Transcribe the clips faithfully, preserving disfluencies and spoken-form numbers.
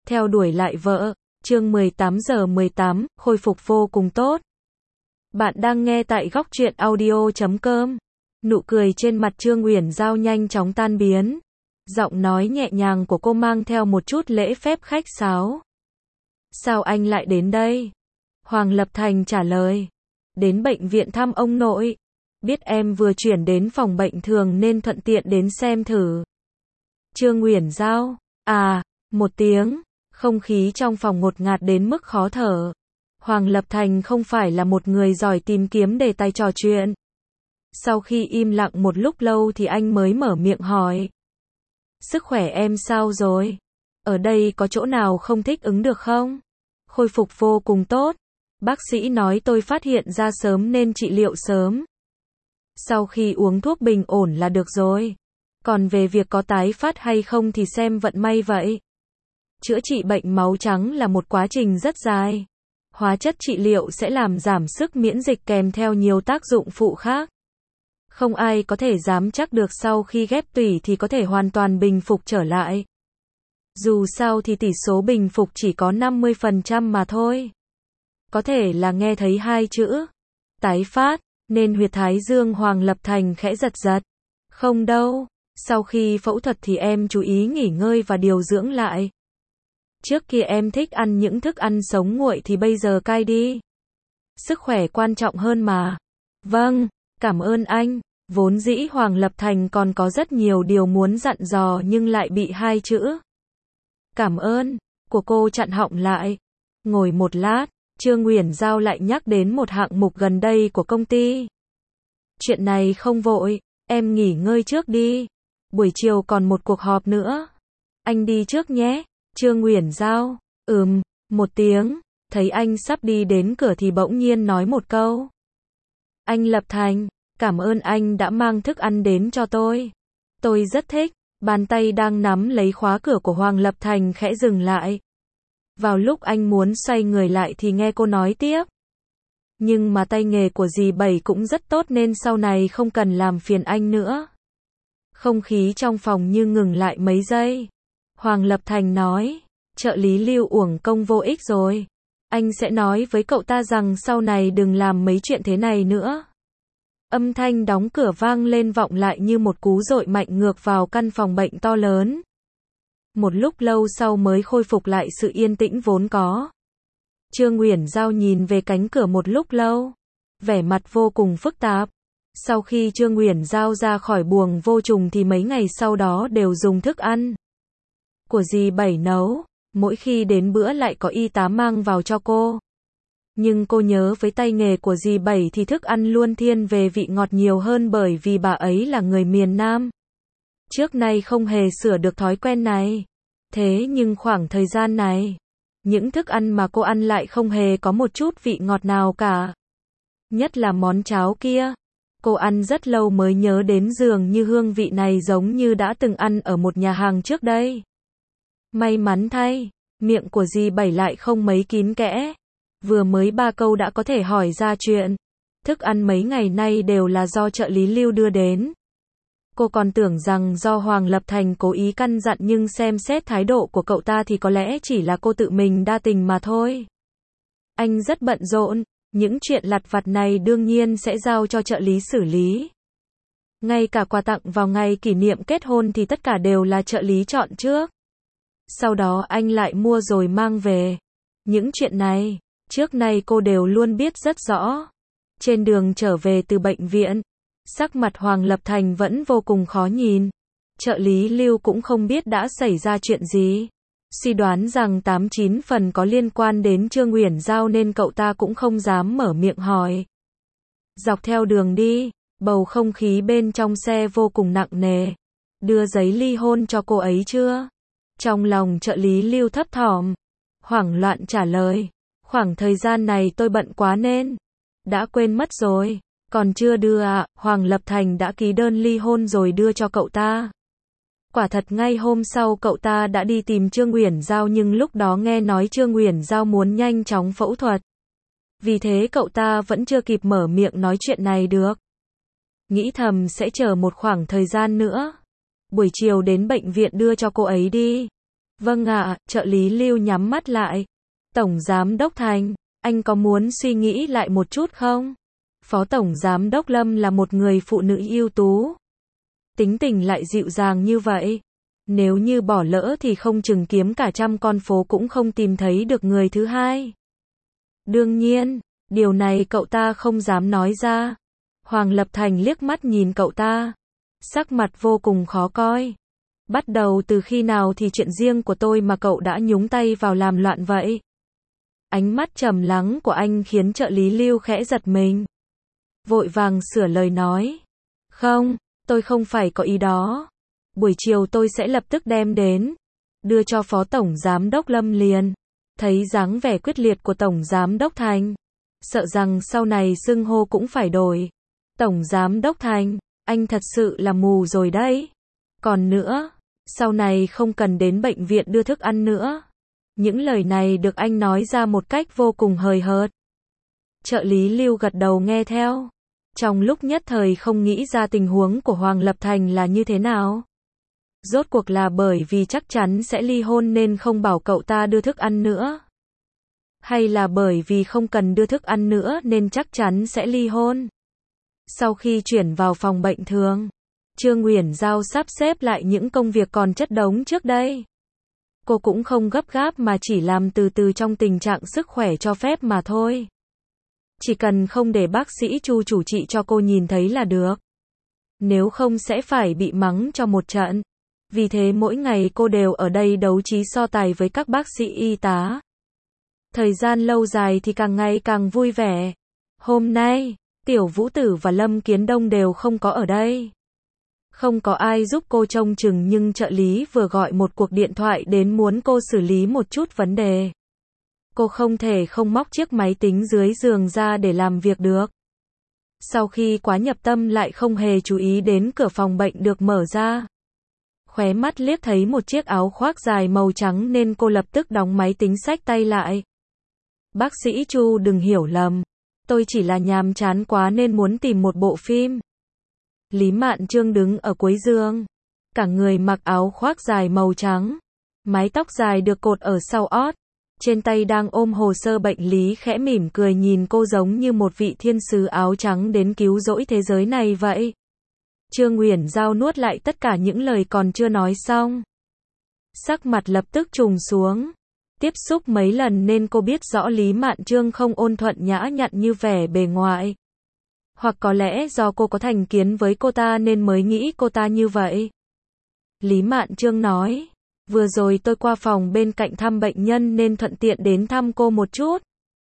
theo đuổi lại vợ. Chương mười tám giờ mười tám, khôi phục vô cùng tốt. Bạn đang nghe tại góc truyện audio chấm com. Nụ cười trên mặt Trương Uyển Giao nhanh chóng tan biến. Giọng nói nhẹ nhàng của cô mang theo một chút lễ phép khách sáo. Sao anh lại đến đây? Hoàng Lập Thành trả lời. Đến bệnh viện thăm ông nội. Biết em vừa chuyển đến phòng bệnh thường nên thuận tiện đến xem thử. Trương Uyển Giao. À, một tiếng. Không khí trong phòng ngột ngạt đến mức khó thở. Hoàng Lập Thành không phải là một người giỏi tìm kiếm đề tài trò chuyện. Sau khi im lặng một lúc lâu thì anh mới mở miệng hỏi. Sức khỏe em sao rồi? Ở đây có chỗ nào không thích ứng được không? Khôi phục vô cùng tốt. Bác sĩ nói tôi phát hiện ra sớm nên trị liệu sớm. Sau khi uống thuốc bình ổn là được rồi. Còn về việc có tái phát hay không thì xem vận may vậy. Chữa trị bệnh máu trắng là một quá trình rất dài. Hóa chất trị liệu sẽ làm giảm sức miễn dịch kèm theo nhiều tác dụng phụ khác. Không ai có thể dám chắc được sau khi ghép tủy thì có thể hoàn toàn bình phục trở lại. Dù sao thì tỷ số bình phục chỉ có năm mươi phần trăm mà thôi. Có thể là nghe thấy hai chữ tái phát, nên huyệt thái dương Hoàng Lập Thành khẽ giật giật. Không đâu, sau khi phẫu thuật thì em chú ý nghỉ ngơi và điều dưỡng lại. Trước kia em thích ăn những thức ăn sống nguội thì bây giờ cai đi. Sức khỏe quan trọng hơn mà. Vâng, cảm ơn anh. Vốn dĩ Hoàng Lập Thành còn có rất nhiều điều muốn dặn dò nhưng lại bị hai chữ cảm ơn của cô chặn họng lại. Ngồi một lát, Trương Uyển Giao lại nhắc đến một hạng mục gần đây của công ty. Chuyện này không vội, em nghỉ ngơi trước đi. Buổi chiều còn một cuộc họp nữa. Anh đi trước nhé. Trương Uyển Giao, ừm, một tiếng, thấy anh sắp đi đến cửa thì bỗng nhiên nói một câu. Anh Lập Thành, cảm ơn anh đã mang thức ăn đến cho tôi. Tôi rất thích. Bàn tay đang nắm lấy khóa cửa của Hoàng Lập Thành khẽ dừng lại. Vào lúc anh muốn xoay người lại thì nghe cô nói tiếp. Nhưng mà tay nghề của dì Bảy cũng rất tốt nên sau này không cần làm phiền anh nữa. Không khí trong phòng như ngừng lại mấy giây. Hoàng Lập Thành nói, trợ lý Lưu uổng công vô ích rồi. Anh sẽ nói với cậu ta rằng sau này đừng làm mấy chuyện thế này nữa. Âm thanh đóng cửa vang lên vọng lại như một cú dội mạnh ngược vào căn phòng bệnh to lớn. Một lúc lâu sau mới khôi phục lại sự yên tĩnh vốn có. Trương Uyển Giao nhìn về cánh cửa một lúc lâu, vẻ mặt vô cùng phức tạp. Sau khi Trương Uyển Giao ra khỏi buồng vô trùng thì mấy ngày sau đó đều dùng thức ăn của dì Bảy nấu, mỗi khi đến bữa lại có y tá mang vào cho cô. Nhưng cô nhớ với tay nghề của dì Bảy thì thức ăn luôn thiên về vị ngọt nhiều hơn bởi vì bà ấy là người miền Nam. Trước nay không hề sửa được thói quen này. Thế nhưng khoảng thời gian này, những thức ăn mà cô ăn lại không hề có một chút vị ngọt nào cả. Nhất là món cháo kia. Cô ăn rất lâu mới nhớ đến dường như hương vị này giống như đã từng ăn ở một nhà hàng trước đây. May mắn thay, miệng của dì Bảy lại không mấy kín kẽ. Vừa mới ba câu đã có thể hỏi ra chuyện. Thức ăn mấy ngày nay đều là do trợ lý Lưu đưa đến. Cô còn tưởng rằng do Hoàng Lập Thành cố ý căn dặn nhưng xem xét thái độ của cậu ta thì có lẽ chỉ là cô tự mình đa tình mà thôi. Anh rất bận rộn, những chuyện lặt vặt này đương nhiên sẽ giao cho trợ lý xử lý. Ngay cả quà tặng vào ngày kỷ niệm kết hôn thì tất cả đều là trợ lý chọn trước. Sau đó anh lại mua rồi mang về. Những chuyện này, trước nay cô đều luôn biết rất rõ. Trên đường trở về từ bệnh viện, sắc mặt Hoàng Lập Thành vẫn vô cùng khó nhìn. Trợ lý Lưu cũng không biết đã xảy ra chuyện gì. Suy đoán rằng tám chín phần có liên quan đến Trương Uyển Giao nên cậu ta cũng không dám mở miệng hỏi. Dọc theo đường đi, bầu không khí bên trong xe vô cùng nặng nề. Đưa giấy ly hôn cho cô ấy chưa? Trong lòng trợ lý Lưu thấp thỏm, hoảng loạn trả lời. Khoảng thời gian này tôi bận quá nên đã quên mất rồi. Còn chưa đưa à? Hoàng Lập Thành đã ký đơn ly hôn rồi đưa cho cậu ta. Quả thật ngay hôm sau cậu ta đã đi tìm Trương Uyển Giao nhưng lúc đó nghe nói Trương Uyển Giao muốn nhanh chóng phẫu thuật. Vì thế cậu ta vẫn chưa kịp mở miệng nói chuyện này được. Nghĩ thầm sẽ chờ một khoảng thời gian nữa. Buổi chiều đến bệnh viện đưa cho cô ấy đi. Vâng ạ, trợ lý Lưu nhắm mắt lại. Tổng Giám đốc Thành, anh có muốn suy nghĩ lại một chút không? Phó Tổng Giám đốc Lâm là một người phụ nữ ưu tú. Tính tình lại dịu dàng như vậy. Nếu như bỏ lỡ thì không chừng kiếm cả trăm con phố cũng không tìm thấy được người thứ hai. Đương nhiên, điều này cậu ta không dám nói ra. Hoàng Lập Thành liếc mắt nhìn cậu ta. Sắc mặt vô cùng khó coi. Bắt đầu từ khi nào thì chuyện riêng của tôi mà cậu đã nhúng tay vào làm loạn vậy? Ánh mắt trầm lắng của anh khiến trợ lý Lưu khẽ giật mình. Vội vàng sửa lời nói. Không, tôi không phải có ý đó. Buổi chiều tôi sẽ lập tức đem đến. Đưa cho Phó Tổng Giám đốc Lâm liền. Thấy dáng vẻ quyết liệt của Tổng Giám đốc Thành. Sợ rằng sau này xưng hô cũng phải đổi. Tổng Giám đốc Thành, anh thật sự là mù rồi đấy. Còn nữa, sau này không cần đến bệnh viện đưa thức ăn nữa. Những lời này được anh nói ra một cách vô cùng hời hợt. Trợ lý Lưu gật đầu nghe theo. Trong lúc nhất thời không nghĩ ra tình huống của Hoàng Lập Thành là như thế nào. Rốt cuộc là bởi vì chắc chắn sẽ ly hôn nên không bảo cậu ta đưa thức ăn nữa. Hay là bởi vì không cần đưa thức ăn nữa nên chắc chắn sẽ ly hôn. Sau khi chuyển vào phòng bệnh thường, Trương Uyển Giao sắp xếp lại những công việc còn chất đống trước đây. Cô cũng không gấp gáp mà chỉ làm từ từ trong tình trạng sức khỏe cho phép mà thôi. Chỉ cần không để bác sĩ Chu chủ trị cho cô nhìn thấy là được. Nếu không sẽ phải bị mắng cho một trận. Vì thế mỗi ngày cô đều ở đây đấu trí so tài với các bác sĩ y tá. Thời gian lâu dài thì càng ngày càng vui vẻ. Hôm nay, Tiểu Vũ Tử và Lâm Kiến Đông đều không có ở đây. Không có ai giúp cô trông chừng nhưng trợ lý vừa gọi một cuộc điện thoại đến muốn cô xử lý một chút vấn đề. Cô không thể không móc chiếc máy tính dưới giường ra để làm việc được. Sau khi quá nhập tâm lại không hề chú ý đến cửa phòng bệnh được mở ra. Khóe mắt liếc thấy một chiếc áo khoác dài màu trắng nên cô lập tức đóng máy tính xách tay lại. Bác sĩ Chu đừng hiểu lầm. Tôi chỉ là nhàm chán quá nên muốn tìm một bộ phim. Lý Mạn Trương đứng ở cuối giường. Cả người mặc áo khoác dài màu trắng. Mái tóc dài được cột ở sau ót. Trên tay đang ôm hồ sơ bệnh lý khẽ mỉm cười nhìn cô giống như một vị thiên sứ áo trắng đến cứu rỗi thế giới này vậy. Trương Uyển Giao nuốt lại tất cả những lời còn chưa nói xong. Sắc mặt lập tức trùng xuống. Tiếp xúc mấy lần nên cô biết rõ Lý Mạn Trương không ôn thuận nhã nhặn như vẻ bề ngoài. Hoặc có lẽ do cô có thành kiến với cô ta nên mới nghĩ cô ta như vậy. Lý Mạn Trương nói, vừa rồi tôi qua phòng bên cạnh thăm bệnh nhân nên thuận tiện đến thăm cô một chút.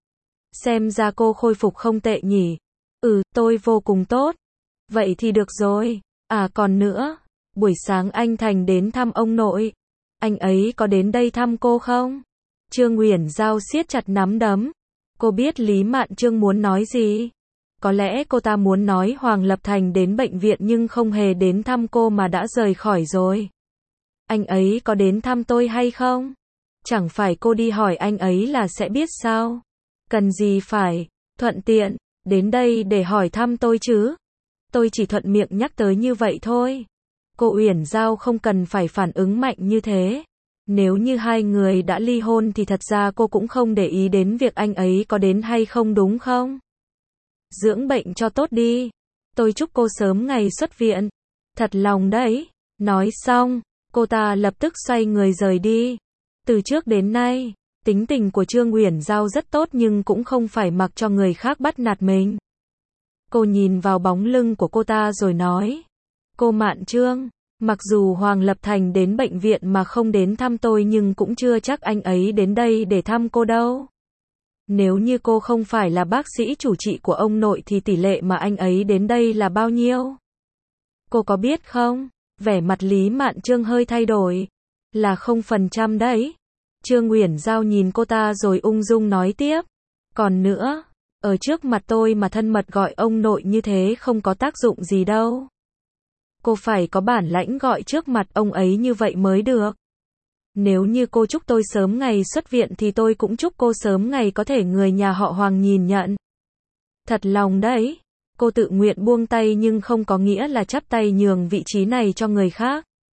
Xem ra cô khôi phục không tệ nhỉ. Ừ, tôi vô cùng tốt. Vậy thì được rồi. À còn nữa, buổi sáng anh Thành đến thăm ông nội. Anh ấy có đến đây thăm cô không? Trương Uyển Giao siết chặt nắm đấm. Cô biết Lý Mạn Trương muốn nói gì. Có lẽ cô ta muốn nói Hoàng Lập Thành đến bệnh viện nhưng không hề đến thăm cô mà đã rời khỏi rồi. Anh ấy có đến thăm tôi hay không? Chẳng phải cô đi hỏi anh ấy là sẽ biết sao? Cần gì phải, thuận tiện, đến đây để hỏi thăm tôi chứ? Tôi chỉ thuận miệng nhắc tới như vậy thôi. Cô Uyển Giao không cần phải phản ứng mạnh như thế. Nếu như hai người đã ly hôn thì thật ra cô cũng không để ý đến việc anh ấy có đến hay không đúng không? Dưỡng bệnh cho tốt đi. Tôi chúc cô sớm ngày xuất viện. Thật lòng đấy. Nói xong, cô ta lập tức xoay người rời đi. Từ trước đến nay, tính tình của Trương Uyển Giao rất tốt nhưng cũng không phải mặc cho người khác bắt nạt mình. Cô nhìn vào bóng lưng của cô ta rồi nói. Cô Mạn Trương, mặc dù Hoàng Lập Thành đến bệnh viện mà không đến thăm tôi nhưng cũng chưa chắc anh ấy đến đây để thăm cô đâu. Nếu như cô không phải là bác sĩ chủ trị của ông nội thì tỷ lệ mà anh ấy đến đây là bao nhiêu? Cô có biết không? Vẻ mặt Lý Mạn Trương hơi thay đổi. Là không phần trăm đấy. Trương Uyển Giao nhìn cô ta rồi ung dung nói tiếp. Còn nữa, ở trước mặt tôi mà thân mật gọi ông nội như thế không có tác dụng gì đâu. Cô phải có bản lãnh gọi trước mặt ông ấy như vậy mới được. Nếu như cô chúc tôi sớm ngày xuất viện thì tôi cũng chúc cô sớm ngày có thể người nhà họ Hoàng nhìn nhận. Thật lòng đấy. Cô tự nguyện buông tay nhưng không có nghĩa là chắp tay nhường vị trí này cho người khác.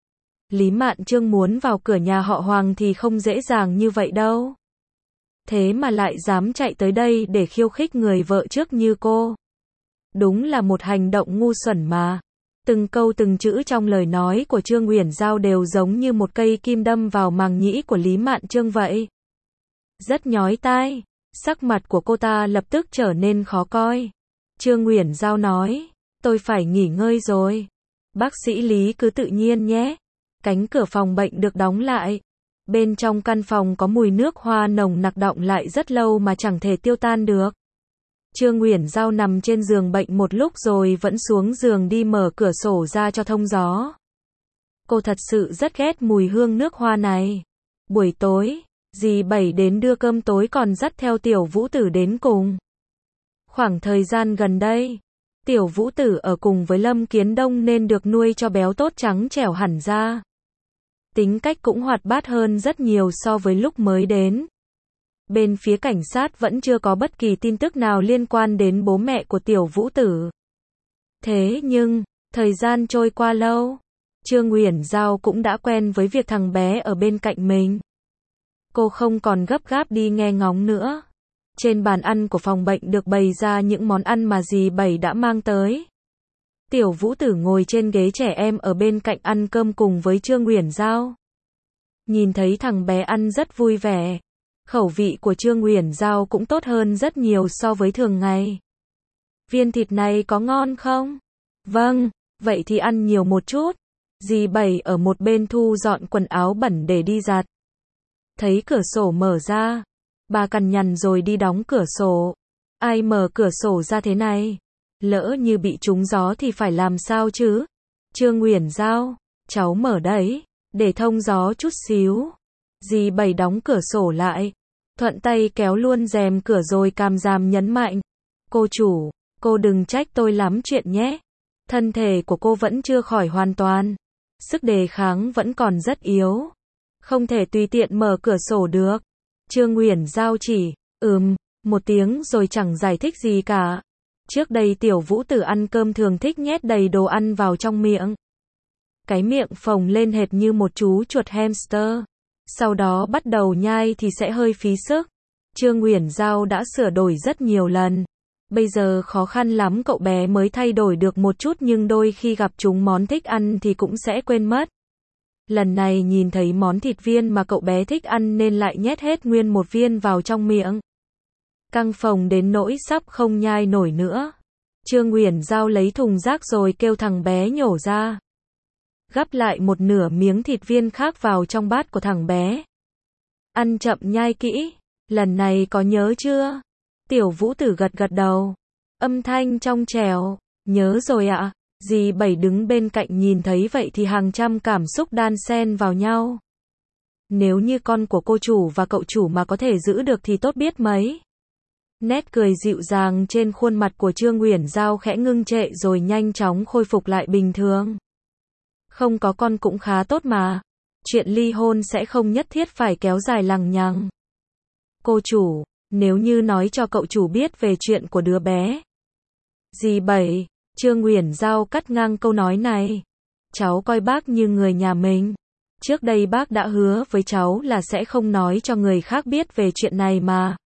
Lý Mạn Trương muốn vào cửa nhà họ Hoàng thì không dễ dàng như vậy đâu. Thế mà lại dám chạy tới đây để khiêu khích người vợ trước như cô. Đúng là một hành động ngu xuẩn mà. Từng câu từng chữ trong lời nói của Trương Uyển Giao đều giống như một cây kim đâm vào màng nhĩ của Lý Mạn Trương vậy. Rất nhói tai, sắc mặt của cô ta lập tức trở nên khó coi. Trương Uyển Giao nói, tôi phải nghỉ ngơi rồi. Bác sĩ Lý cứ tự nhiên nhé. Cánh cửa phòng bệnh được đóng lại. Bên trong căn phòng có mùi nước hoa nồng nặc đọng lại rất lâu mà chẳng thể tiêu tan được. Trương Uyển Giao nằm trên giường bệnh một lúc rồi vẫn xuống giường đi mở cửa sổ ra cho thông gió. Cô thật sự rất ghét mùi hương nước hoa này. Buổi tối, dì Bảy đến đưa cơm tối còn dắt theo Tiểu Vũ Tử đến cùng. Khoảng thời gian gần đây, Tiểu Vũ Tử ở cùng với Lâm Kiến Đông nên được nuôi cho béo tốt trắng trẻo hẳn ra. Tính cách cũng hoạt bát hơn rất nhiều so với lúc mới đến. Bên phía cảnh sát vẫn chưa có bất kỳ tin tức nào liên quan đến bố mẹ của Tiểu Vũ Tử. Thế nhưng, thời gian trôi qua lâu, Trương Uyển Giao cũng đã quen với việc thằng bé ở bên cạnh mình. Cô không còn gấp gáp đi nghe ngóng nữa. Trên bàn ăn của phòng bệnh được bày ra những món ăn mà dì Bảy đã mang tới. Tiểu Vũ Tử ngồi trên ghế trẻ em ở bên cạnh ăn cơm cùng với Trương Uyển Giao. Nhìn thấy thằng bé ăn rất vui vẻ. Khẩu vị của Trương Uyển Giao cũng tốt hơn rất nhiều so với thường ngày. Viên thịt này có ngon không? Vâng, vậy thì ăn nhiều một chút. Dì Bảy ở một bên thu dọn quần áo bẩn để đi giặt. Thấy cửa sổ mở ra, bà cằn nhằn rồi đi đóng cửa sổ. Ai mở cửa sổ ra thế này? Lỡ như bị trúng gió thì phải làm sao chứ? Trương Uyển Giao, cháu mở đấy, để thông gió chút xíu. Dì Bảy đóng cửa sổ lại, thuận tay kéo luôn rèm cửa rồi càm ràm nhấn mạnh. Cô chủ, cô đừng trách tôi lắm chuyện nhé. Thân thể của cô vẫn chưa khỏi hoàn toàn. Sức đề kháng vẫn còn rất yếu. Không thể tùy tiện mở cửa sổ được. Trương Uyển Giao chỉ, ừm, một tiếng rồi chẳng giải thích gì cả. Trước đây Tiểu Vũ Tử ăn cơm thường thích nhét đầy đồ ăn vào trong miệng. Cái miệng phồng lên hệt như một chú chuột hamster. Sau đó bắt đầu nhai thì sẽ hơi phí sức. Trương Uyển Giao đã sửa đổi rất nhiều lần. Bây giờ khó khăn lắm cậu bé mới thay đổi được một chút, nhưng đôi khi gặp chúng món thích ăn thì cũng sẽ quên mất. Lần này nhìn thấy món thịt viên mà cậu bé thích ăn nên lại nhét hết nguyên một viên vào trong miệng. Căng phồng đến nỗi sắp không nhai nổi nữa. Trương Uyển Giao lấy thùng rác rồi kêu thằng bé nhổ ra. Gắp lại một nửa miếng thịt viên khác vào trong bát của thằng bé. Ăn chậm nhai kỹ, lần này có nhớ chưa? Tiểu Vũ Tử gật gật đầu. Âm thanh trong trẻo, nhớ rồi ạ. Dì Bảy đứng bên cạnh nhìn thấy vậy thì hàng trăm cảm xúc đan xen vào nhau. Nếu như con của cô chủ và cậu chủ mà có thể giữ được thì tốt biết mấy. Nét cười dịu dàng trên khuôn mặt của Trương Uyển Giao khẽ ngưng trệ rồi nhanh chóng khôi phục lại bình thường. Không có con cũng khá tốt mà. Chuyện ly hôn sẽ không nhất thiết phải kéo dài lằng nhằng. Cô chủ, nếu như nói cho cậu chủ biết về chuyện của đứa bé. Dì Bảy, Trương Uyển Giao cắt ngang câu nói này. Cháu coi bác như người nhà mình. Trước đây bác đã hứa với cháu là sẽ không nói cho người khác biết về chuyện này mà.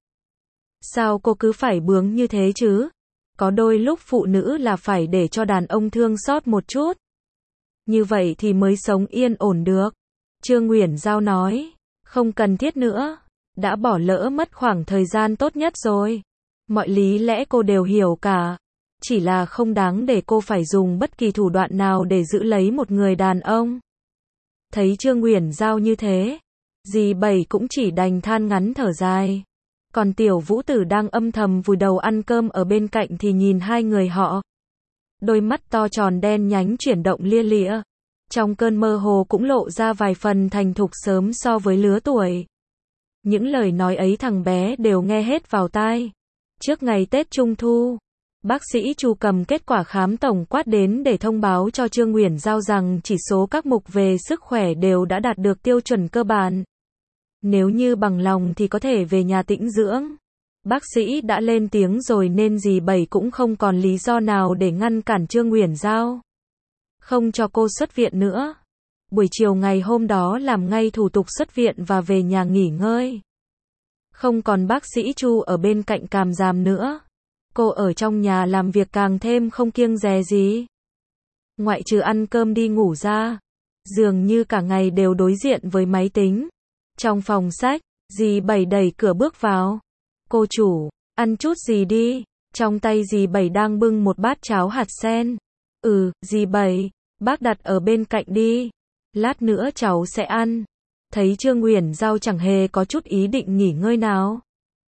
Sao cô cứ phải bướng như thế chứ? Có đôi lúc phụ nữ là phải để cho đàn ông thương xót một chút. Như vậy thì mới sống yên ổn được. Trương Uyển Giao nói, không cần thiết nữa. Đã bỏ lỡ mất khoảng thời gian tốt nhất rồi. Mọi lý lẽ cô đều hiểu cả. Chỉ là không đáng để cô phải dùng bất kỳ thủ đoạn nào để giữ lấy một người đàn ông. Thấy Trương Uyển Giao như thế, dì Bảy cũng chỉ đành than ngắn thở dài. Còn Tiểu Vũ Tử đang âm thầm vùi đầu ăn cơm ở bên cạnh thì nhìn hai người họ. Đôi mắt to tròn đen nhánh chuyển động lia lịa. Trong cơn mơ hồ cũng lộ ra vài phần thành thục sớm so với lứa tuổi. Những lời nói ấy thằng bé đều nghe hết vào tai. Trước ngày Tết Trung Thu, bác sĩ Chu cầm kết quả khám tổng quát đến để thông báo cho Trương Uyển Giao rằng chỉ số các mục về sức khỏe đều đã đạt được tiêu chuẩn cơ bản. Nếu như bằng lòng thì có thể về nhà tĩnh dưỡng. Bác sĩ đã lên tiếng rồi nên dì Bảy cũng không còn lý do nào để ngăn cản Trương Uyển Giao. Không cho cô xuất viện nữa. Buổi chiều ngày hôm đó làm ngay thủ tục xuất viện và về nhà nghỉ ngơi. Không còn bác sĩ Chu ở bên cạnh càm ràm nữa. Cô ở trong nhà làm việc càng thêm không kiêng dè gì. Ngoại trừ ăn cơm đi ngủ ra, dường như cả ngày đều đối diện với máy tính. Trong phòng sách, dì Bảy đẩy cửa bước vào. Cô chủ, ăn chút gì đi. Trong tay dì Bảy đang bưng một bát cháo hạt sen. Ừ, dì Bảy, bác đặt ở bên cạnh đi. Lát nữa cháu sẽ ăn. Thấy Trương Uyển Giao chẳng hề có chút ý định nghỉ ngơi nào.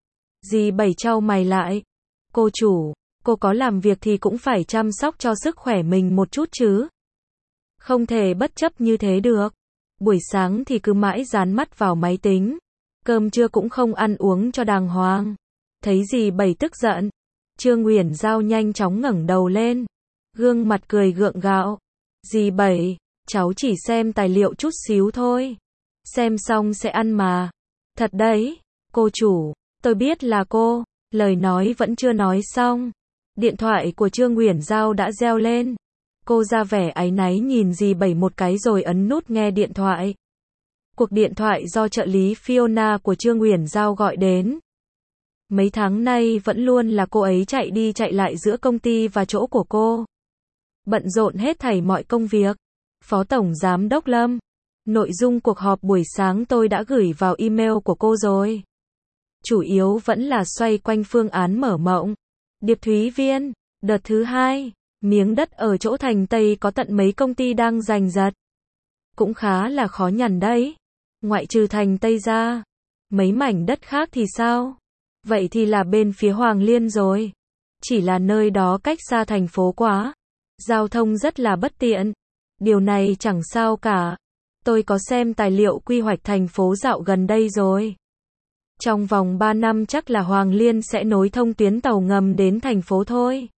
Dì Bảy chau mày lại. Cô chủ, cô có làm việc thì cũng phải chăm sóc cho sức khỏe mình một chút chứ. Không thể bất chấp như thế được. Buổi sáng thì cứ mãi dán mắt vào máy tính. Cơm trưa cũng không ăn uống cho đàng hoàng. Thấy dì Bảy tức giận, Trương Uyển Giao nhanh chóng ngẩng đầu lên. Gương mặt cười gượng gạo. Dì Bảy, cháu chỉ xem tài liệu chút xíu thôi. Xem xong sẽ ăn mà. Thật đấy, cô chủ, tôi biết là cô. Lời nói vẫn chưa nói xong. Điện thoại của Trương Uyển Giao đã reo lên. Cô ra vẻ áy náy nhìn dì Bảy một cái rồi ấn nút nghe điện thoại. Cuộc điện thoại do trợ lý Fiona của Trương Uyển Giao gọi đến. Mấy tháng nay vẫn luôn là cô ấy chạy đi chạy lại giữa công ty và chỗ của cô. Bận rộn hết thảy mọi công việc. Phó Tổng Giám đốc Lâm, nội dung cuộc họp buổi sáng tôi đã gửi vào email của cô rồi. Chủ yếu vẫn là xoay quanh phương án mở mộng. Điệp Thúy Viên, đợt thứ hai, miếng đất ở chỗ thành Tây có tận mấy công ty đang giành giật. Cũng khá là khó nhằn đấy. Ngoại trừ thành Tây ra, mấy mảnh đất khác thì sao? Vậy thì là bên phía Hoàng Liên rồi. Chỉ là nơi đó cách xa thành phố quá. Giao thông rất là bất tiện. Điều này chẳng sao cả. Tôi có xem tài liệu quy hoạch thành phố dạo gần đây rồi. Trong vòng ba năm chắc là Hoàng Liên sẽ nối thông tuyến tàu ngầm đến thành phố thôi.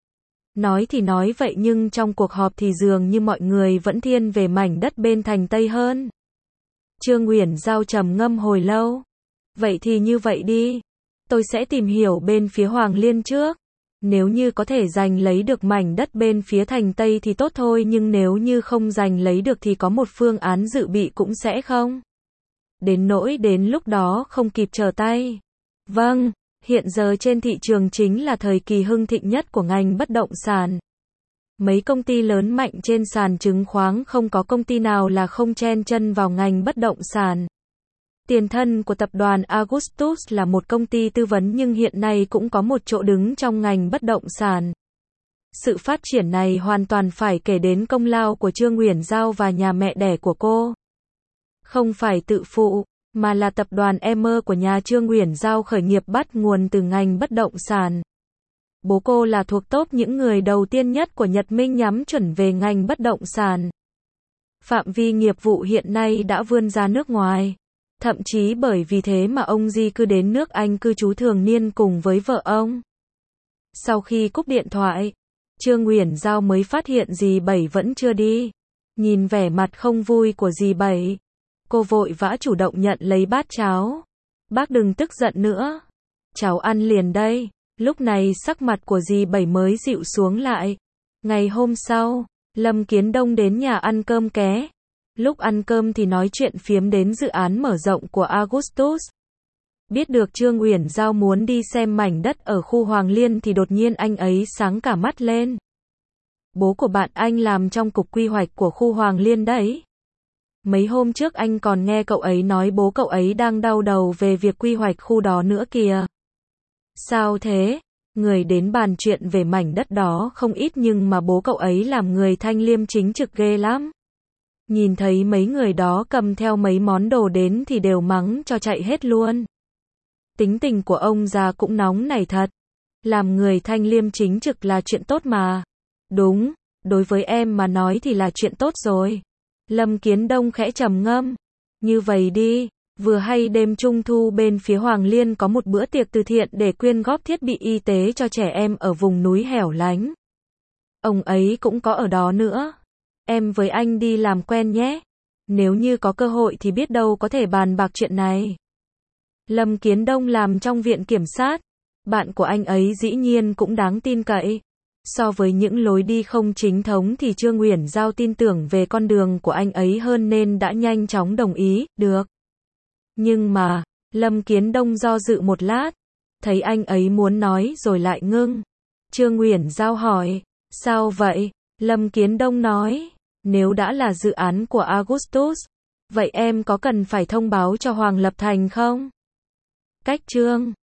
Nói thì nói vậy nhưng trong cuộc họp thì dường như mọi người vẫn thiên về mảnh đất bên thành Tây hơn. Trương Uyển Giao trầm ngâm hồi lâu. Vậy thì như vậy đi. Tôi sẽ tìm hiểu bên phía Hoàng Liên trước. Nếu như có thể giành lấy được mảnh đất bên phía thành Tây thì tốt thôi, nhưng nếu như không giành lấy được thì có một phương án dự bị cũng sẽ không. Đến nỗi đến lúc đó không kịp trở tay. Vâng, hiện giờ trên thị trường chính là thời kỳ hưng thịnh nhất của ngành bất động sản. Mấy công ty lớn mạnh trên sàn chứng khoán không có công ty nào là không chen chân vào ngành bất động sản. Tiền thân của tập đoàn Augustus là một công ty tư vấn nhưng hiện nay cũng có một chỗ đứng trong ngành bất động sản. Sự phát triển này hoàn toàn phải kể đến công lao của Trương Uyển Giao và nhà mẹ đẻ của cô. Không phải tự phụ, mà là tập đoàn em của nhà Trương Uyển Giao khởi nghiệp bắt nguồn từ ngành bất động sản. Bố cô là thuộc top những người đầu tiên nhất của Nhật Minh nhắm chuẩn về ngành bất động sản. Phạm vi nghiệp vụ hiện nay đã vươn ra nước ngoài. Thậm chí bởi vì thế mà ông di cư đến nước Anh cư trú thường niên cùng với vợ ông. Sau khi cúp điện thoại, Trương Uyển Giao mới phát hiện dì Bảy vẫn chưa đi. Nhìn vẻ mặt không vui của dì Bảy, cô vội vã chủ động nhận lấy bát cháo. Bác đừng tức giận nữa. Cháu ăn liền đây. Lúc này sắc mặt của dì Bảy mới dịu xuống lại. Ngày hôm sau, Lâm Kiến Đông đến nhà ăn cơm ké. Lúc ăn cơm thì nói chuyện phiếm đến dự án mở rộng của Augustus. Biết được Trương Uyển Giao muốn đi xem mảnh đất ở khu Hoàng Liên thì đột nhiên anh ấy sáng cả mắt lên. Bố của bạn anh làm trong cục quy hoạch của khu Hoàng Liên đấy. Mấy hôm trước anh còn nghe cậu ấy nói bố cậu ấy đang đau đầu về việc quy hoạch khu đó nữa kìa. Sao thế? Người đến bàn chuyện về mảnh đất đó không ít nhưng mà bố cậu ấy làm người thanh liêm chính trực ghê lắm. Nhìn thấy mấy người đó cầm theo mấy món đồ đến thì đều mắng cho chạy hết luôn. Tính tình của ông già cũng nóng nảy thật. Làm người thanh liêm chính trực là chuyện tốt mà. Đúng, đối với em mà nói thì là chuyện tốt rồi. Lâm Kiến Đông khẽ trầm ngâm. Như vậy đi, vừa hay đêm Trung thu bên phía Hoàng Liên có một bữa tiệc từ thiện để quyên góp thiết bị y tế cho trẻ em ở vùng núi hẻo lánh. Ông ấy cũng có ở đó nữa. Em với anh đi làm quen nhé. Nếu như có cơ hội thì biết đâu có thể bàn bạc chuyện này. Lâm Kiến Đông làm trong viện kiểm sát. Bạn của anh ấy dĩ nhiên cũng đáng tin cậy. So với những lối đi không chính thống thì Trương Uyển Giao tin tưởng về con đường của anh ấy hơn nên đã nhanh chóng đồng ý, được. Nhưng mà, Lâm Kiến Đông do dự một lát, thấy anh ấy muốn nói rồi lại ngưng. Trương Uyển Giao hỏi, sao vậy? Lâm Kiến Đông nói, nếu đã là dự án của Augustus, vậy em có cần phải thông báo cho Hoàng Lập Thành không? Cách Trương